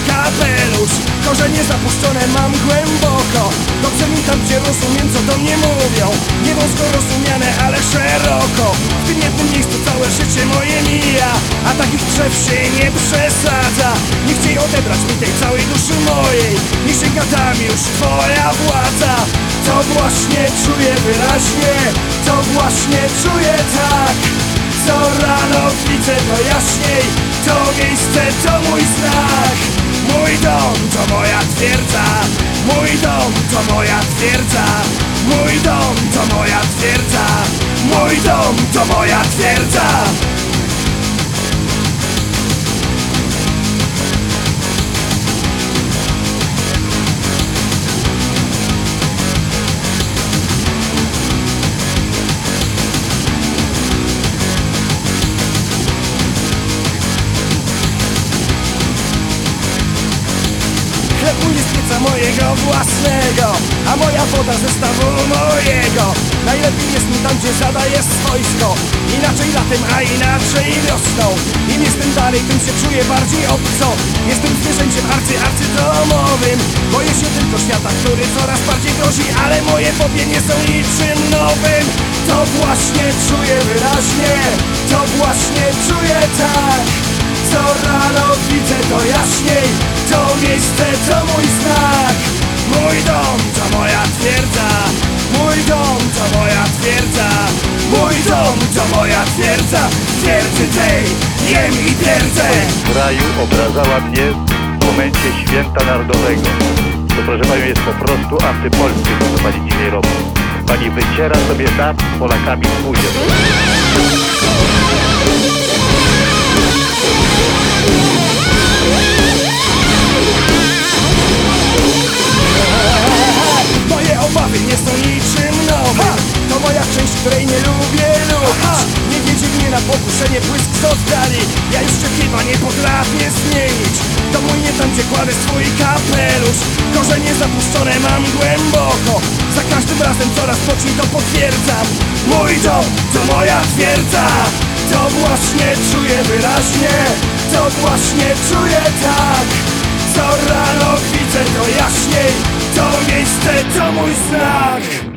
kapelusz. Korzenie zapuszczone mam głęboko. Dobrze mi tam, gdzie rozumiem, co do mnie mówią. Nie wąsko rozumiane, ale szeroko. W tym jednym miejscu całe życie moje mija, a takich drzew się nie przesadza. Nie chciej odebrać mi tej całej duszy mojej. Nie sięga tam już twoja władza. To właśnie czuję wyraźnie, to właśnie czuję tak. Co rano widzę to jaśniej, to miejsce to mój znak. Mój dom to moja twierdza, mój dom to moja twierdza, mój dom to moja twierdza, mój dom to moja twierdza. Chleb mój jest pieca mojego własnego, a moja woda ze stawu mojego. Najlepiej jest mi tam, gdzie zadaje swojsko. Inaczej latem, a inaczej wiosną. Im jestem dalej, tym się czuję bardziej obco. Jestem zwierzęciem arcydomowym. Boję się tylko świata, który coraz bardziej grozi, ale moje fobie nie są niczym nowym. To właśnie czuję wyraźnie, to właśnie czuję tak. Co rano widzę to jaśniej, to miejsce to mój znak. Mój dom to moja twierdza, mój dom to moja twierdza, mój dom to moja twierdza. W twierdzy tej jem i pierdzę. W kraju obrazała mnie w momencie święta narodowego. To, proszę panią, jest po prostu antypolskie, to co pani dzisiaj robi. Pani wyciera sobie nad Polakami buzię. Moje obawy nie są niczym nowym. To moja część, której nie lubię lubić. Nie wiedzie mnie na pokuszenie błysk z oddali. Ja jeszcze chyba nie potrafię zmienić. To mój nie tam, gdzie kładę swój kapelusz. Korzenie zapuszczone mam głęboko. Za każdym razem coraz mocniej to potwierdzam. Mój dom to moja twierdza. To właśnie czuję wyraźnie, to właśnie czuję tak. Co rano widzę to jaśniej, to miejsce to mój znak.